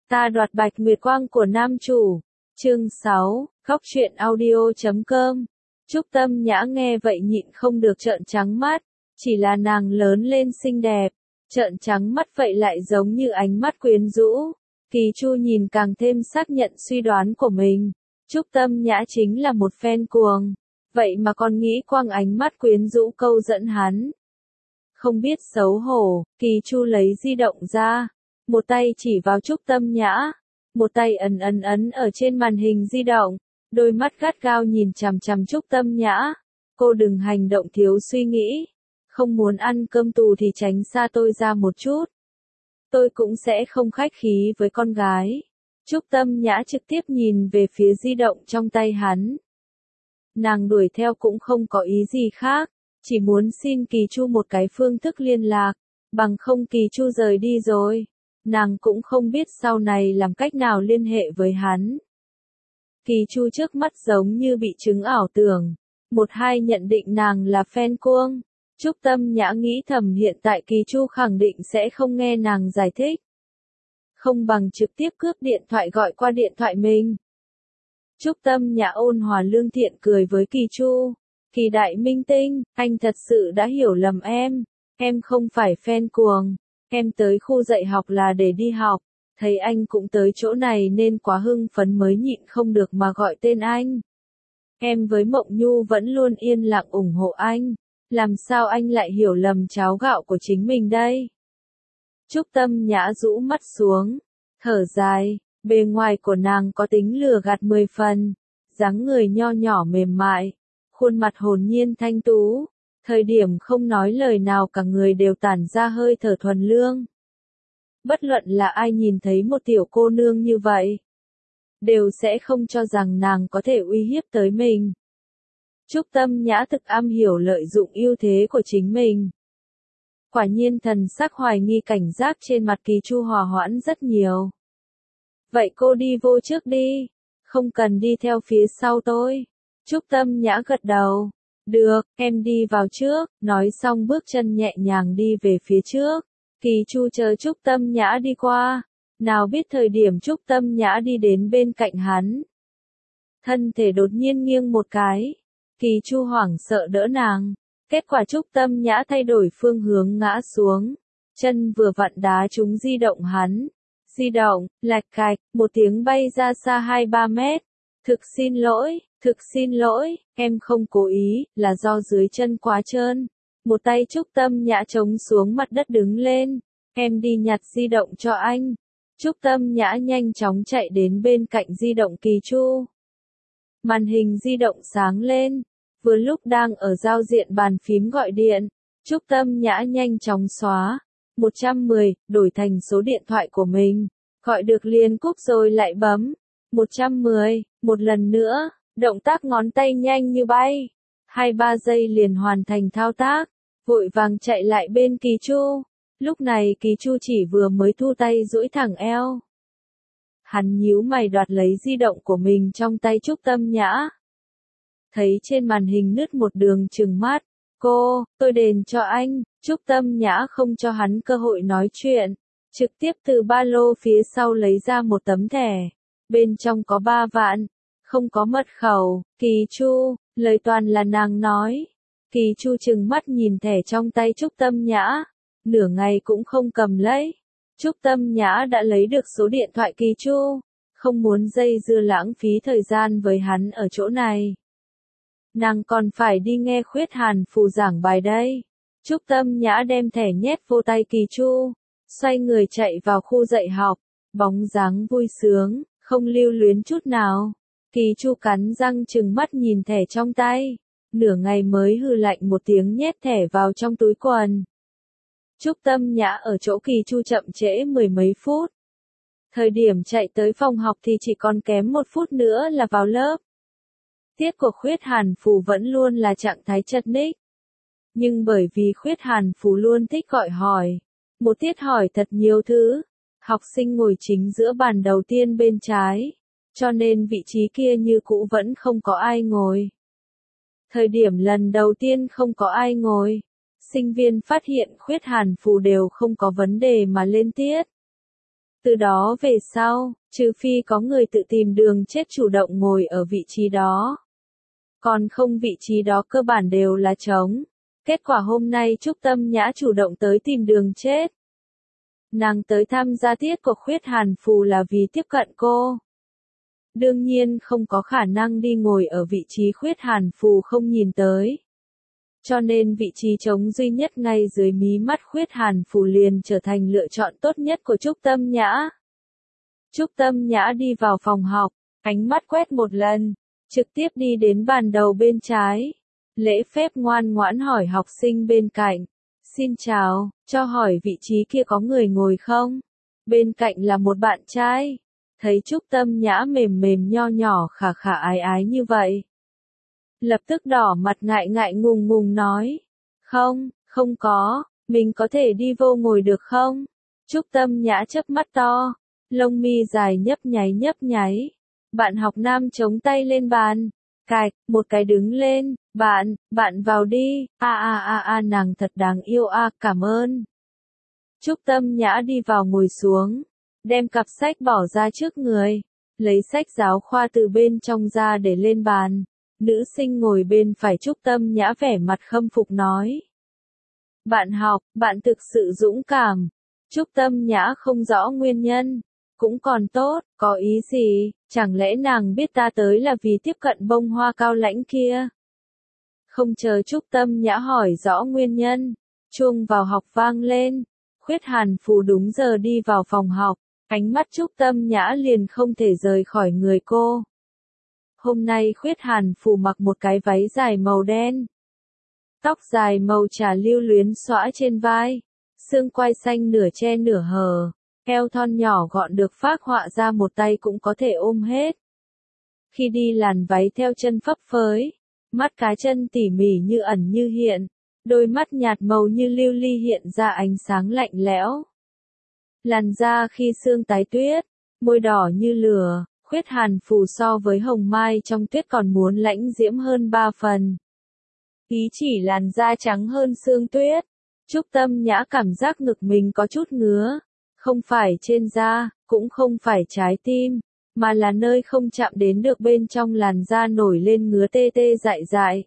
Ta đoạt bạch nguyệt quang của nam chủ. Chương 6, khóc truyện audio.com. Trúc Tâm Nhã nghe vậy nhịn không được trợn trắng mắt, chỉ là nàng lớn lên xinh đẹp, trợn trắng mắt vậy lại giống như ánh mắt quyến rũ. Kỳ Chu nhìn càng thêm xác nhận suy đoán của mình, Trúc Tâm Nhã chính là một fan cuồng, vậy mà còn nghĩ quang ánh mắt quyến rũ câu dẫn hắn. Không biết xấu hổ, Kỳ Chu lấy di động ra, một tay chỉ vào Trúc Tâm Nhã, một tay ấn ở trên màn hình di động, đôi mắt gắt gao nhìn chằm chằm Trúc Tâm Nhã. Cô đừng hành động thiếu suy nghĩ, không muốn ăn cơm tù thì tránh xa tôi ra một chút. Tôi cũng sẽ không khách khí với con gái. Trúc Tâm Nhã trực tiếp nhìn về phía di động trong tay hắn. Nàng đuổi theo cũng không có ý gì khác, chỉ muốn xin Kỳ Chu một cái phương thức liên lạc, bằng không Kỳ Chu rời đi rồi, nàng cũng không biết sau này làm cách nào liên hệ với hắn. Kỳ Chu trước mắt giống như bị chứng ảo tưởng, một hai nhận định nàng là fan cuồng. Trúc Tâm Nhã nghĩ thầm hiện tại Kỳ Chu khẳng định sẽ không nghe nàng giải thích. Không bằng trực tiếp cướp điện thoại gọi qua điện thoại mình. Trúc Tâm Nhã ôn hòa lương thiện cười với Kỳ Chu. Kỳ đại minh tinh, anh thật sự đã hiểu lầm em không phải fan cuồng, em tới khu dạy học là để đi học, thấy anh cũng tới chỗ này nên quá hưng phấn mới nhịn không được mà gọi tên anh. Em với Mộng Nhu vẫn luôn yên lặng ủng hộ anh, làm sao anh lại hiểu lầm cháo gạo của chính mình đây? Trúc Tâm Nhã rũ mắt xuống, thở dài, bề ngoài của nàng có tính lừa gạt 10 phần, dáng người nho nhỏ mềm mại, khuôn mặt hồn nhiên thanh tú, thời điểm không nói lời nào cả người đều tản ra hơi thở thuần lương. Bất luận là ai nhìn thấy một tiểu cô nương như vậy, đều sẽ không cho rằng nàng có thể uy hiếp tới mình. Trúc Tâm Nhã thực am hiểu lợi dụng ưu thế của chính mình. Quả nhiên thần sắc hoài nghi cảnh giác trên mặt Kỳ Chu hòa hoãn rất nhiều. Vậy cô đi vô trước đi, không cần đi theo phía sau tôi. Trúc Tâm Nhã gật đầu. Được, em đi vào trước, nói xong bước chân nhẹ nhàng đi về phía trước. Kỳ Chu chờ Trúc Tâm Nhã đi qua, nào biết thời điểm Trúc Tâm Nhã đi đến bên cạnh hắn. Thân thể đột nhiên nghiêng một cái, Kỳ Chu hoảng sợ đỡ nàng, kết quả Trúc Tâm Nhã thay đổi phương hướng ngã xuống, chân vừa vặn đá trúng di động hắn. Di động, lạch cạch, một tiếng bay ra xa 2-3 mét. Thực xin lỗi, em không cố ý, là do dưới chân quá trơn. Một tay Trúc Tâm Nhã chống xuống mặt đất đứng lên, em đi nhặt di động cho anh. Trúc Tâm Nhã nhanh chóng chạy đến bên cạnh di động Kỳ Chu. Màn hình di động sáng lên, vừa lúc đang ở giao diện bàn phím gọi điện, Trúc Tâm Nhã nhanh chóng xóa. 110, đổi thành số điện thoại của mình, gọi được liền cúp rồi lại bấm. 110, một lần nữa, động tác ngón tay nhanh như bay. 2-3 giây liền hoàn thành thao tác, vội vàng chạy lại bên Kỳ Chu. Lúc này Kỳ Chu chỉ vừa mới thu tay duỗi thẳng eo. Hắn nhíu mày đoạt lấy di động của mình trong tay Trúc Tâm Nhã. Thấy trên màn hình nứt một đường trừng mắt. Tôi đền cho anh. Trúc Tâm Nhã không cho hắn cơ hội nói chuyện, trực tiếp từ ba lô phía sau lấy ra một tấm thẻ, bên trong có 3 vạn, không có mật khẩu. Kỳ Chu, lời toàn là nàng nói. Kỳ Chu trừng mắt nhìn thẻ trong tay Trúc Tâm Nhã, nửa ngày cũng không cầm lấy. Trúc Tâm Nhã đã lấy được số điện thoại Kỳ Chu, không muốn dây dưa lãng phí thời gian với hắn ở chỗ này. Nàng còn phải đi nghe Khuyết Hàn Phù giảng bài đây. Trúc Tâm Nhã đem thẻ nhét vô tay Kỳ Chu, xoay người chạy vào khu dạy học, bóng dáng vui sướng, không lưu luyến chút nào. Kỳ Chu cắn răng trừng mắt nhìn thẻ trong tay, nửa ngày mới hừ lạnh một tiếng nhét thẻ vào trong túi quần. Trúc Tâm Nhã ở chỗ Kỳ Chu chậm trễ 10 mấy phút. Thời điểm chạy tới phòng học thì chỉ còn kém 1 phút nữa là vào lớp. Tiết của Khuyết Hàn Phù vẫn luôn là trạng thái chật ních. Nhưng bởi vì Khuyết Hàn Phù luôn thích gọi hỏi, một tiết hỏi thật nhiều thứ, học sinh ngồi chính giữa bàn đầu tiên bên trái, cho nên vị trí kia như cũ vẫn không có ai ngồi. Thời điểm lần đầu tiên không có ai ngồi, sinh viên phát hiện Khuyết Hàn Phù đều không có vấn đề mà lên tiết. Từ đó về sau, trừ phi có người tự tìm đường chết chủ động ngồi ở vị trí đó. Còn không vị trí đó cơ bản đều là trống. Kết quả hôm nay Trúc Tâm Nhã chủ động tới tìm đường chết. Nàng tới tham gia tiết của Khuyết Hàn Phù là vì tiếp cận cô. Đương nhiên không có khả năng đi ngồi ở vị trí Khuyết Hàn Phù không nhìn tới. Cho nên vị trí trống duy nhất ngay dưới mí mắt Khuyết Hàn Phù liền trở thành lựa chọn tốt nhất của Trúc Tâm Nhã. Trúc Tâm Nhã đi vào phòng học, ánh mắt quét một lần, trực tiếp đi đến bàn đầu bên trái. Lễ phép ngoan ngoãn hỏi học sinh bên cạnh. Xin chào, cho hỏi vị trí kia có người ngồi không? Bên cạnh là một bạn trai. Thấy Trúc Tâm Nhã mềm mềm nho nhỏ khả khả ái ái như vậy. Lập tức đỏ mặt ngại ngại ngùng ngùng nói. Không, không có, mình có thể đi vô ngồi được không? Trúc Tâm Nhã chớp mắt to, lông mi dài nhấp nháy. Bạn học nam chống tay lên bàn. Cạch, một cái đứng lên, bạn vào đi, nàng thật đáng yêu cảm ơn. Trúc Tâm Nhã đi vào ngồi xuống, đem cặp sách bỏ ra trước người, lấy sách giáo khoa từ bên trong ra để lên bàn. Nữ sinh ngồi bên phải Trúc Tâm Nhã vẻ mặt khâm phục nói. Bạn học, bạn thực sự dũng cảm. Trúc Tâm Nhã không rõ nguyên nhân. Cũng còn tốt, có ý gì, chẳng lẽ nàng biết ta tới là vì tiếp cận bông hoa cao lãnh kia? Không chờ Trúc Tâm Nhã hỏi rõ nguyên nhân, chuông vào học vang lên, Khuyết Hàn Phù đúng giờ đi vào phòng học, ánh mắt Trúc Tâm Nhã liền không thể rời khỏi người cô. Hôm nay Khuyết Hàn Phù mặc một cái váy dài màu đen, tóc dài màu trà lưu luyến xõa trên vai, xương quai xanh nửa che nửa hở. Eo thon nhỏ gọn được phác họa ra một tay cũng có thể ôm hết. Khi đi làn váy theo chân phấp phới, mắt cá chân tỉ mỉ như ẩn như hiện, đôi mắt nhạt màu như lưu ly hiện ra ánh sáng lạnh lẽo. Làn da khi sương tái tuyết, môi đỏ như lửa, Khuyết Hàn Phù so với hồng mai trong tuyết còn muốn lãnh diễm hơn 3 phần. Ý chỉ làn da trắng hơn sương tuyết, Trúc Tâm Nhã cảm giác ngực mình có chút ngứa. Không phải trên da, cũng không phải trái tim, mà là nơi không chạm đến được bên trong làn da nổi lên ngứa tê tê dại dại.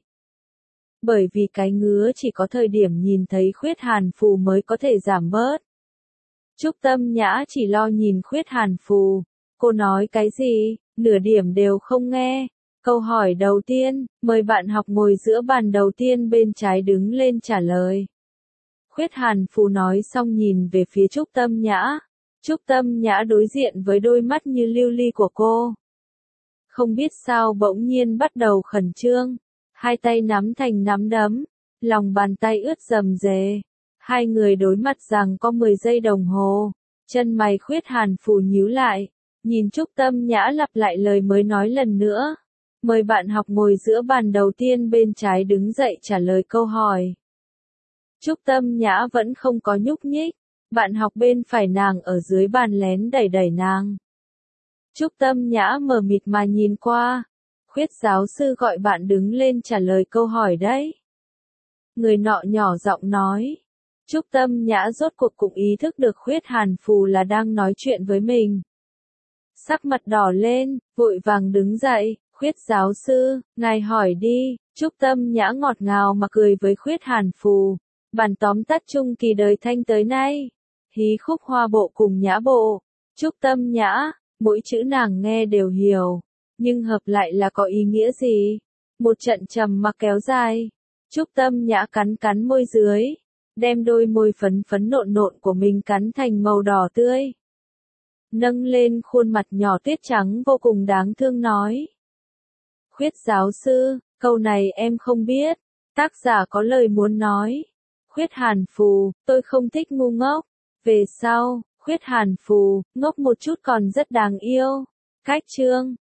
Bởi vì cái ngứa chỉ có thời điểm nhìn thấy Khuyết Hàn Phù mới có thể giảm bớt. Trúc Tâm Nhã chỉ lo nhìn Khuyết Hàn Phù. Cô nói cái gì, nửa điểm đều không nghe. Câu hỏi đầu tiên, mời bạn học ngồi giữa bàn đầu tiên bên trái đứng lên trả lời. Khuyết Hàn Phù nói xong nhìn về phía Trúc Tâm Nhã. Trúc Tâm Nhã đối diện với đôi mắt như lưu ly của cô. Không biết sao bỗng nhiên bắt đầu khẩn trương. Hai tay nắm thành nắm đấm. Lòng bàn tay ướt rầm rề. Hai người đối mặt rằng có 10 giây đồng hồ. Chân mày Khuyết Hàn Phù nhíu lại. Nhìn Trúc Tâm Nhã lặp lại lời mới nói lần nữa. Mời bạn học ngồi giữa bàn đầu tiên bên trái đứng dậy trả lời câu hỏi. Trúc Tâm Nhã vẫn không có nhúc nhích, bạn học bên phải nàng ở dưới bàn lén đẩy đẩy nàng. Trúc Tâm Nhã mờ mịt mà nhìn qua, Khuyết giáo sư gọi bạn đứng lên trả lời câu hỏi đấy. Người nọ nhỏ giọng nói. Trúc Tâm Nhã rốt cuộc cũng ý thức được Khuyết Hàn Phù là đang nói chuyện với mình. Sắc mặt đỏ lên, vội vàng đứng dậy, Khuyết giáo sư, ngài hỏi đi. Trúc Tâm Nhã ngọt ngào mà cười với Khuyết Hàn Phù. Bản tóm tắt chung kỳ đời thanh tới nay. Hí khúc hoa bộ cùng nhã bộ. Trúc Tâm Nhã, mỗi chữ nàng nghe đều hiểu. Nhưng hợp lại là có ý nghĩa gì? Một trận trầm mặc kéo dài. Trúc Tâm Nhã cắn cắn môi dưới. Đem đôi môi phấn phấn nộn nộn của mình cắn thành màu đỏ tươi. Nâng lên khuôn mặt nhỏ tuyết trắng vô cùng đáng thương nói. Khuyết giáo sư, câu này em không biết. Tác giả có lời muốn nói. Khuyết Hàn Phù, tôi không thích ngu ngốc. Về sau, Khuyết Hàn Phù, ngốc một chút còn rất đáng yêu. Cách chương